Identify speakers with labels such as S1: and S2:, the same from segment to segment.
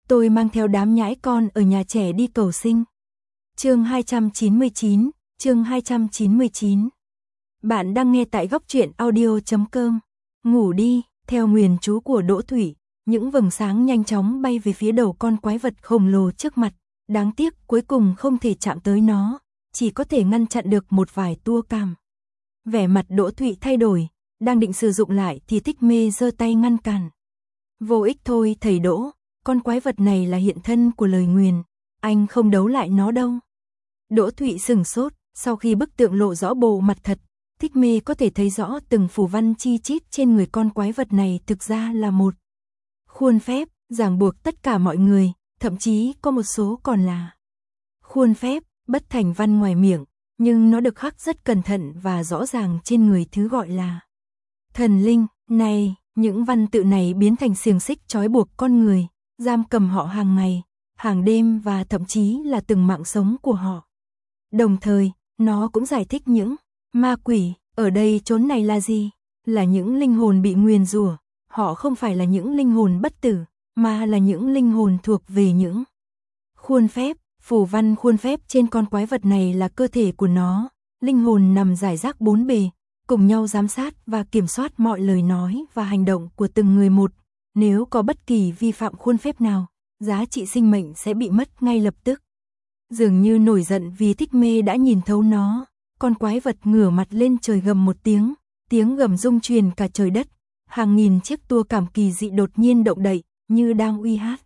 S1: Tôi mang theo đám nhãi con ở nhà trẻ đi cầu sinh. Chương 299, chương 299. Bạn đang nghe tại góc truyện audio.com. Ngủ đi, theo nguyền chú của Đỗ Thủy, những vầng sáng nhanh chóng bay về phía đầu con quái vật khổng lồ trước mặt. Đáng tiếc cuối cùng không thể chạm tới nó, chỉ có thể ngăn chặn được một vài tua cam. Vẻ mặt Đỗ Thụy thay đổi, đang định sử dụng lại thì Thích Mê giơ tay ngăn cản. Vô ích thôi thầy Đỗ, con quái vật này là hiện thân của lời nguyền, anh không đấu lại nó đâu. Đỗ Thụy sừng sốt, sau khi bức tượng lộ rõ bộ mặt thật, Thích Mê có thể thấy rõ từng phù văn chi chít trên người con quái vật này thực ra là một khuôn phép, ràng buộc tất cả mọi người, thậm chí có một số còn là khuôn phép, bất thành văn ngoài miệng, nhưng nó được khắc rất cẩn thận và rõ ràng trên người thứ gọi là thần linh. Này, những văn tự này biến thành xiềng xích trói buộc con người, giam cầm họ hàng ngày, hàng đêm và thậm chí là từng mạng sống của họ. Đồng thời, nó cũng giải thích những ma quỷ ở đây chốn này là gì? Là những linh hồn bị nguyền rủa, họ không phải là những linh hồn bất tử, mà là những linh hồn thuộc về những khuôn phép. Phù văn khuôn phép trên con quái vật này là cơ thể của nó, linh hồn nằm rải rác bốn bề, cùng nhau giám sát và kiểm soát mọi lời nói và hành động của từng người một. Nếu có bất kỳ vi phạm khuôn phép nào, giá trị sinh mệnh sẽ bị mất ngay lập tức. Dường như nổi giận vì Thích Mê đã nhìn thấu nó, con quái vật ngửa mặt lên trời gầm một tiếng gầm rung truyền cả trời đất. Hàng nghìn chiếc tua cảm kỳ dị đột nhiên động đậy, như đang uy hát,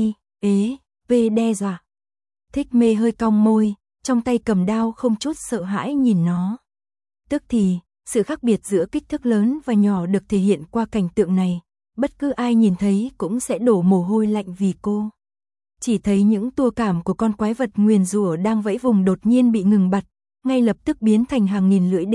S1: đe dọa. Thích Mê hơi cong môi, trong tay cầm đao không chút sợ hãi nhìn nó. Tức thì, sự khác biệt giữa kích thước lớn và nhỏ được thể hiện qua cảnh tượng này, bất cứ ai nhìn thấy cũng sẽ đổ mồ hôi lạnh vì cô. Chỉ thấy những tua cảm của con quái vật nguyền rủa đang vẫy vùng đột nhiên bị ngừng bặt, ngay lập tức biến thành hàng nghìn lưỡi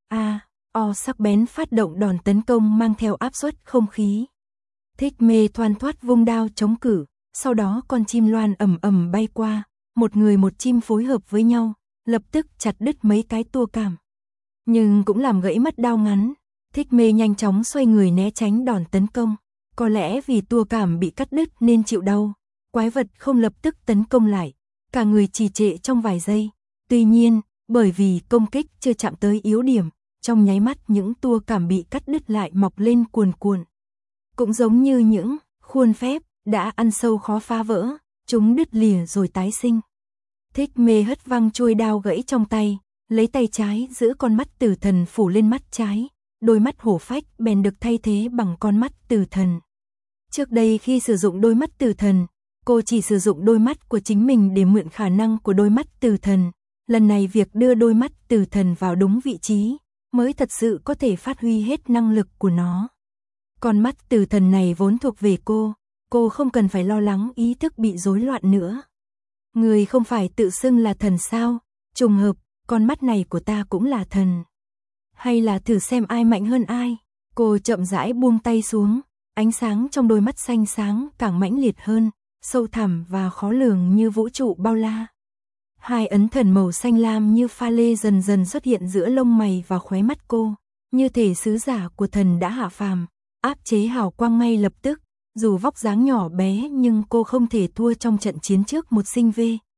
S1: sắc bén phát động đòn tấn công mang theo áp suất không khí. Thích Mê thoăn thoắt vung đao chống cự, sau đó con chim loan ầm ầm bay qua. Một người một chim phối hợp với nhau, lập tức chặt đứt mấy cái tua cảm. Nhưng cũng làm gãy mất đao ngắn. Thích Mê nhanh chóng xoay người né tránh đòn tấn công. Có lẽ vì tua cảm bị cắt đứt nên chịu đau, quái vật không lập tức tấn công lại. Cả người trì trệ trong vài giây. Tuy nhiên, bởi vì công kích chưa chạm tới yếu điểm, trong nháy mắt những tua cảm bị cắt đứt lại mọc lên cuồn cuộn. Cũng giống như những khuôn phép đã ăn sâu khó phá vỡ, chúng đứt lìa rồi tái sinh. Thích Mê hất văng chuôi đao gãy trong tay, lấy tay trái giữ con mắt tử thần phủ lên mắt trái, đôi mắt hổ phách bèn được thay thế bằng con mắt tử thần. Trước đây khi sử dụng đôi mắt tử thần, cô chỉ sử dụng đôi mắt của chính mình để mượn khả năng của đôi mắt tử thần. Lần này việc đưa đôi mắt tử thần vào đúng vị trí mới thật sự có thể phát huy hết năng lực của nó. Con mắt tử thần này vốn thuộc về cô không cần phải lo lắng ý thức bị rối loạn nữa. Người không phải tự xưng là thần sao? Trùng hợp, con mắt này của ta cũng là thần. Hay là thử xem ai mạnh hơn ai? Cô chậm rãi buông tay xuống, ánh sáng trong đôi mắt xanh sáng càng mãnh liệt hơn, sâu thẳm và khó lường như vũ trụ bao la. Hai ấn thần màu xanh lam như pha lê dần dần xuất hiện giữa lông mày và khóe mắt cô, như thể sứ giả của thần đã hạ phàm, áp chế hào quang ngay lập tức. Dù vóc dáng nhỏ bé nhưng cô không thể thua trong trận chiến trước một sinh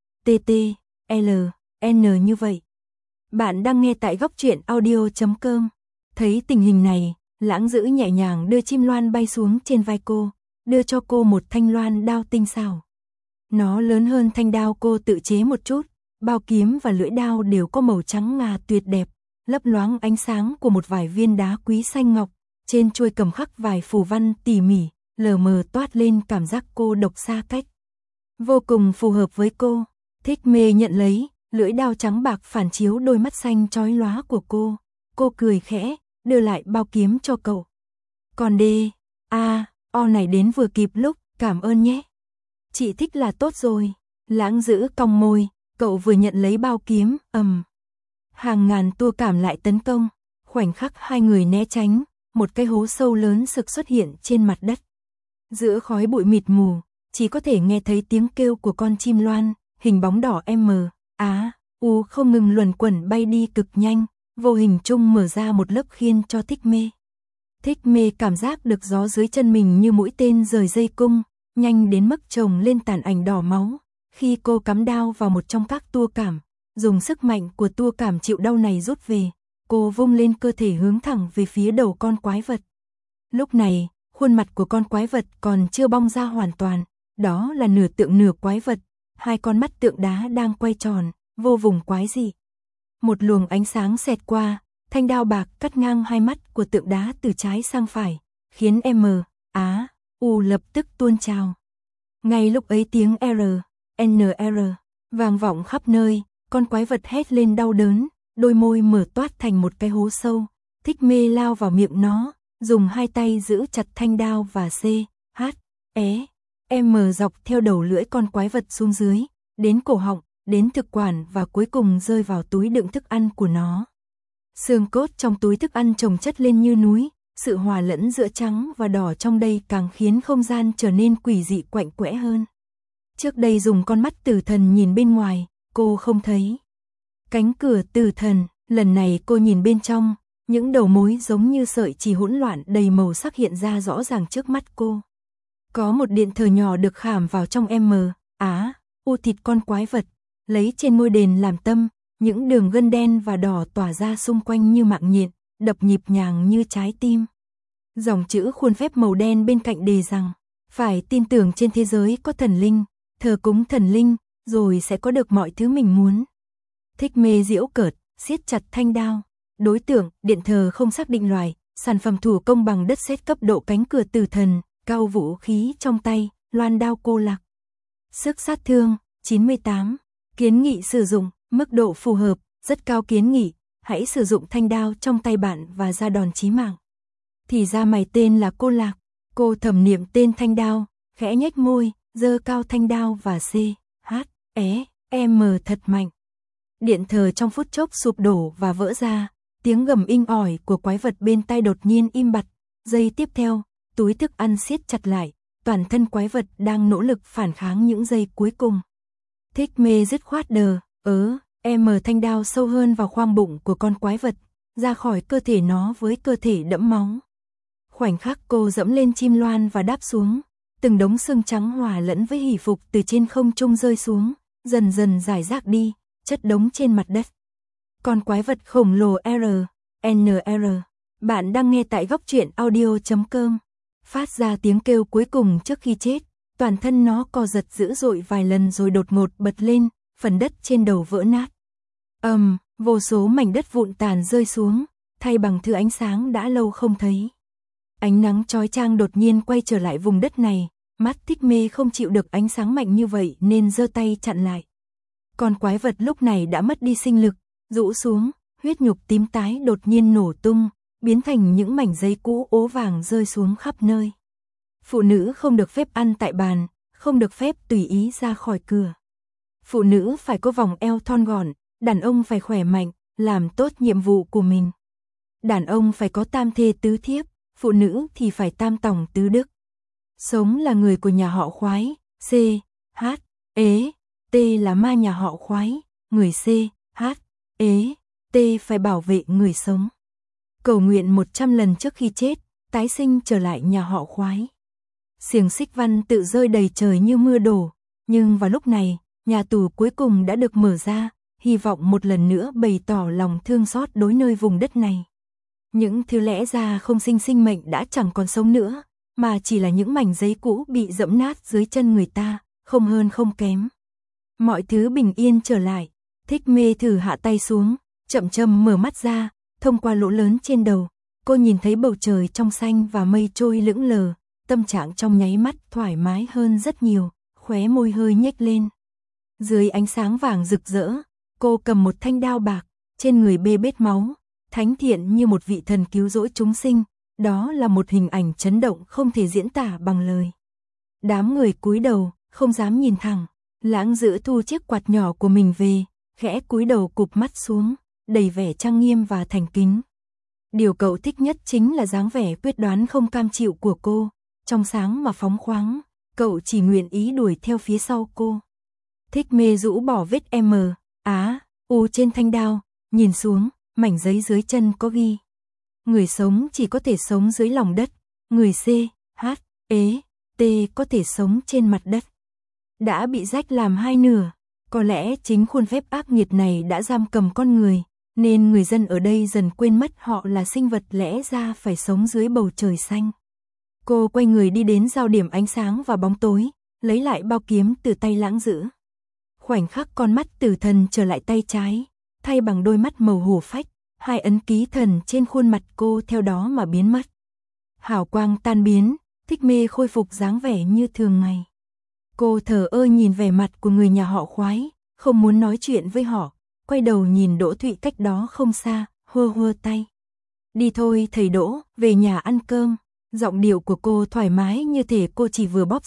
S1: VTTLN như vậy. Bạn đang nghe tại góc truyện audio.com. Thấy tình hình này, Lãng Dữ nhẹ nhàng đưa chim loan bay xuống trên vai cô, đưa cho cô một thanh loan đao tinh xảo. Nó lớn hơn thanh đao cô tự chế một chút, bao kiếm và lưỡi đao đều có màu trắng ngà tuyệt đẹp, lấp loáng ánh sáng của một vài viên đá quý xanh ngọc, trên chuôi cầm khắc vài phù văn tỉ mỉ. Lờ mờ toát lên cảm giác cô độc xa cách. Vô cùng phù hợp với cô. Thích Mê nhận lấy, lưỡi đao trắng bạc phản chiếu đôi mắt xanh chói lóa của cô. Cô cười khẽ, đưa lại bao kiếm cho cậu. Còn này đến vừa kịp lúc, cảm ơn nhé. Chị thích là tốt rồi. Lãng Dữ cong môi, cậu vừa nhận lấy bao kiếm, hàng ngàn tua cảm lại tấn công. Khoảnh khắc hai người né tránh, một cái hố sâu lớn sực xuất hiện trên mặt đất. Giữa khói bụi mịt mù, chỉ có thể nghe thấy tiếng kêu của con chim loan, hình bóng đỏ không ngừng luẩn quẩn bay đi cực nhanh, vô hình chung mở ra một lớp khiên cho Thích Mê. Thích Mê cảm giác được gió dưới chân mình như mũi tên rời dây cung, nhanh đến mức chồng lên tàn ảnh đỏ máu. Khi cô cắm đao vào một trong các tua cảm, dùng sức mạnh của tua cảm chịu đau này rút về, cô vung lên cơ thể hướng thẳng về phía đầu con quái vật. Lúc này, khuôn mặt của con quái vật còn chưa bong ra hoàn toàn, đó là nửa tượng nửa quái vật, hai con mắt tượng đá đang quay tròn, vô vùng quái dị. Một luồng ánh sáng xẹt qua, thanh đao bạc cắt ngang hai mắt của tượng đá từ trái sang phải, khiến U lập tức tuôn trào. Ngay lúc ấy tiếng NR vang vọng khắp nơi, con quái vật hét lên đau đớn, đôi môi mở toát thành một cái hố sâu, Thích Mê lao vào miệng nó, dùng hai tay giữ chặt thanh đao và dọc theo đầu lưỡi con quái vật xuống dưới, đến cổ họng, đến thực quản và cuối cùng rơi vào túi đựng thức ăn của nó. Xương cốt trong túi thức ăn chồng chất lên như núi, sự hòa lẫn giữa trắng và đỏ trong đây càng khiến không gian trở nên quỷ dị quạnh quẽ hơn. Trước đây dùng con mắt tử thần nhìn bên ngoài, cô không thấy cánh cửa tử thần, lần này cô nhìn bên trong, những đầu mối giống như sợi chỉ hỗn loạn đầy màu sắc hiện ra rõ ràng trước mắt cô. Có một điện thờ nhỏ được khảm vào trong U thịt con quái vật, lấy trên ngôi đền làm tâm, những đường gân đen và đỏ tỏa ra xung quanh như mạng nhện, đập nhịp nhàng như trái tim. Dòng chữ khuôn phép màu đen bên cạnh đề rằng, phải tin tưởng trên thế giới có thần linh, thờ cúng thần linh, rồi sẽ có được mọi thứ mình muốn. Thích Mê giễu cợt, siết chặt thanh đao. Đối tượng, điện thờ không xác định loại, sản phẩm thủ công bằng đất sét cấp độ cánh cửa tử thần, cao vũ khí trong tay, loan đao cô lạc. Sức sát thương, 98. Kiến nghị sử dụng, mức độ phù hợp, rất cao kiến nghị, hãy sử dụng thanh đao trong tay bạn và ra đòn chí mạng. Thì ra mày tên là cô Lạc, cô thầm niệm tên thanh đao, khẽ nhếch môi, giơ cao thanh đao và thật mạnh. Điện thờ trong phút chốc sụp đổ và vỡ ra, tiếng gầm inh ỏi của quái vật bên tai đột nhiên im bặt, giây tiếp theo, túi thức ăn siết chặt lại, toàn thân quái vật đang nỗ lực phản kháng những giây cuối cùng. Thích Mê dứt khoát thanh đao sâu hơn vào khoang bụng của con quái vật, ra khỏi cơ thể nó với cơ thể đẫm máu. Khoảnh khắc cô dẫm lên chim loan và đáp xuống, từng đống xương trắng hòa lẫn với hỷ phục từ trên không trung rơi xuống, dần dần rải rác đi, chất đống trên mặt đất. Con quái vật khổng lồ NR. Bạn đang nghe tại góc truyện audio.com. Phát ra tiếng kêu cuối cùng trước khi chết, toàn thân nó co giật dữ dội vài lần rồi đột ngột bật lên, phần đất trên đầu vỡ nát. Vô số mảnh đất vụn tàn rơi xuống, thay bằng thứ ánh sáng đã lâu không thấy. Ánh nắng chói chang đột nhiên quay trở lại vùng đất này, mắt Thích Mê không chịu được ánh sáng mạnh như vậy nên giơ tay chặn lại. Con quái vật lúc này đã mất đi sinh lực, rũ xuống, huyết nhục tím tái đột nhiên nổ tung, biến thành những mảnh giấy cũ ố vàng rơi xuống khắp nơi. Phụ nữ không được phép ăn tại bàn, không được phép tùy ý ra khỏi cửa. Phụ nữ phải có vòng eo thon gọn, đàn ông phải khỏe mạnh, làm tốt nhiệm vụ của mình. Đàn ông phải có tam thê tứ thiếp, phụ nữ thì phải tam tòng tứ đức. Sống là người của nhà họ Khoái, T là ma nhà họ Khoái, người T phải bảo vệ người sống. Cầu nguyện 100 lần trước khi chết, tái sinh trở lại nhà họ Khoái. Xiềng xích văn tự rơi đầy trời như mưa đổ, nhưng vào lúc này, nhà tù cuối cùng đã được mở ra, hy vọng một lần nữa bày tỏ lòng thương xót đối nơi vùng đất này. Những thứ lẽ ra không sinh mệnh đã chẳng còn sống nữa, mà chỉ là những mảnh giấy cũ bị dẫm nát dưới chân người ta, không hơn không kém. Mọi thứ bình yên trở lại, Thích Mê thử hạ tay xuống, chậm chậm mở mắt ra, thông qua lỗ lớn trên đầu, cô nhìn thấy bầu trời trong xanh và mây trôi lững lờ, tâm trạng trong nháy mắt thoải mái hơn rất nhiều, khóe môi hơi nhếch lên. Dưới ánh sáng vàng rực rỡ, cô cầm một thanh đao bạc, trên người bê bết máu, thánh thiện như một vị thần cứu rỗi chúng sinh, đó là một hình ảnh chấn động không thể diễn tả bằng lời. Đám người cúi đầu, không dám nhìn thẳng, Lãng Dữ thu chiếc quạt nhỏ của mình về, khẽ cúi đầu cụp mắt xuống, đầy vẻ trang nghiêm và thành kính. Điều cậu thích nhất chính là dáng vẻ quyết đoán không cam chịu của cô, trong sáng mà phóng khoáng, cậu chỉ nguyện ý đuổi theo phía sau cô. Thích Mê rũ bỏ vết U trên thanh đao, nhìn xuống, mảnh giấy dưới chân có ghi: người sống chỉ có thể sống dưới lòng đất, người T tê có thể sống trên mặt đất. Đã bị rách làm hai nửa, có lẽ chính khuôn phép ác nghiệt này đã giam cầm con người, nên người dân ở đây dần quên mất họ là sinh vật lẽ ra phải sống dưới bầu trời xanh. Cô quay người đi đến giao điểm ánh sáng và bóng tối, lấy lại bao kiếm từ tay Lãng Dữ. Khoảnh khắc con mắt tử thần trở lại tay trái, thay bằng đôi mắt màu hổ phách, hai ấn ký thần trên khuôn mặt cô theo đó mà biến mất. Hào quang tan biến, Thích Mê khôi phục dáng vẻ như thường ngày. Cô thờ ơ nhìn vẻ mặt của người nhà họ Khoái, không muốn nói chuyện với họ, quay đầu nhìn Đỗ Thụy cách đó không xa, hơ tay. Đi thôi thầy Đỗ, về nhà ăn cơm. Giọng điệu của cô thoải mái như thể cô chỉ vừa bóp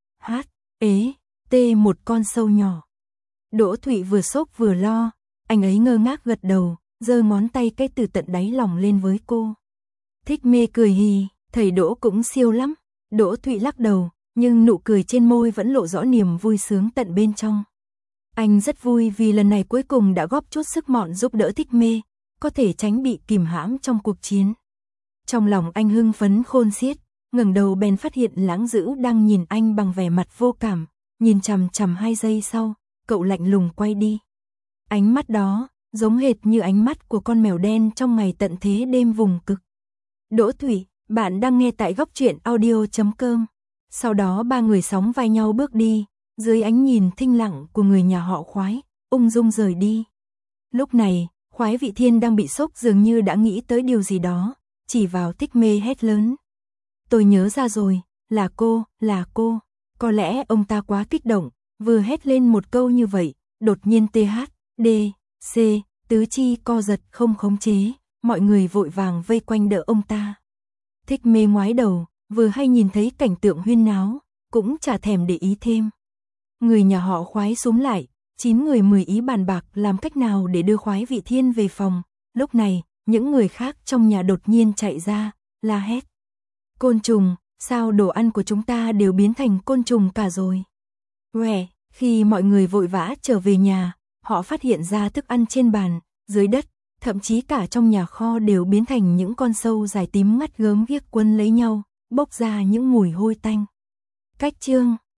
S1: tê một con sâu nhỏ. Đỗ Thụy vừa sốc vừa lo, anh ấy ngơ ngác gật đầu, giơ ngón tay cái từ tận đáy lòng lên với cô. Thích Mê cười hì, thầy Đỗ cũng siêu lắm. Đỗ Thụy lắc đầu, nhưng nụ cười trên môi vẫn lộ rõ niềm vui sướng tận bên trong. Anh rất vui vì lần này cuối cùng đã góp chút sức mọn giúp đỡ Thích Mê, có thể tránh bị kìm hãm trong cuộc chiến. Trong lòng anh hưng phấn khôn xiết, ngẩng đầu bèn phát hiện Lãng Dữ đang nhìn anh bằng vẻ mặt vô cảm, nhìn chằm chằm 2 giây sau, cậu lạnh lùng quay đi. Ánh mắt đó, giống hệt như ánh mắt của con mèo đen trong ngày tận thế đêm vùng cực. Đỗ Thụy, bạn đang nghe tại góc truyện audio.com. Sau đó ba người sóng vai nhau bước đi, dưới ánh nhìn thinh lặng của người nhà họ Khoái, ung dung rời đi. Lúc này, Khoái Vị Thiên đang bị sốc dường như đã nghĩ tới điều gì đó, chỉ vào Thích Mê hét lớn. Tôi nhớ ra rồi, là cô. Có lẽ ông ta quá kích động, vừa hét lên một câu như vậy, đột nhiên THDC, tứ chi co giật không khống chế, mọi người vội vàng vây quanh đỡ ông ta. Thích Mê ngoái đầu, vừa hay nhìn thấy cảnh tượng huyên náo, cũng chả thèm để ý thêm. Người nhà họ Khoái xúm lại, 9 người 10 ý bàn bạc làm cách nào để đưa Khoái Vị Thiên về phòng. Lúc này, những người khác trong nhà đột nhiên chạy ra, la hét. Côn trùng, sao đồ ăn của chúng ta đều biến thành côn trùng cả rồi? Khi mọi người vội vã trở về nhà, họ phát hiện ra thức ăn trên bàn, dưới đất, thậm chí cả trong nhà kho đều biến thành những con sâu dài tím ngắt gớm ghiếc quấn lấy nhau, bốc ra những mùi hôi tanh. Cách chương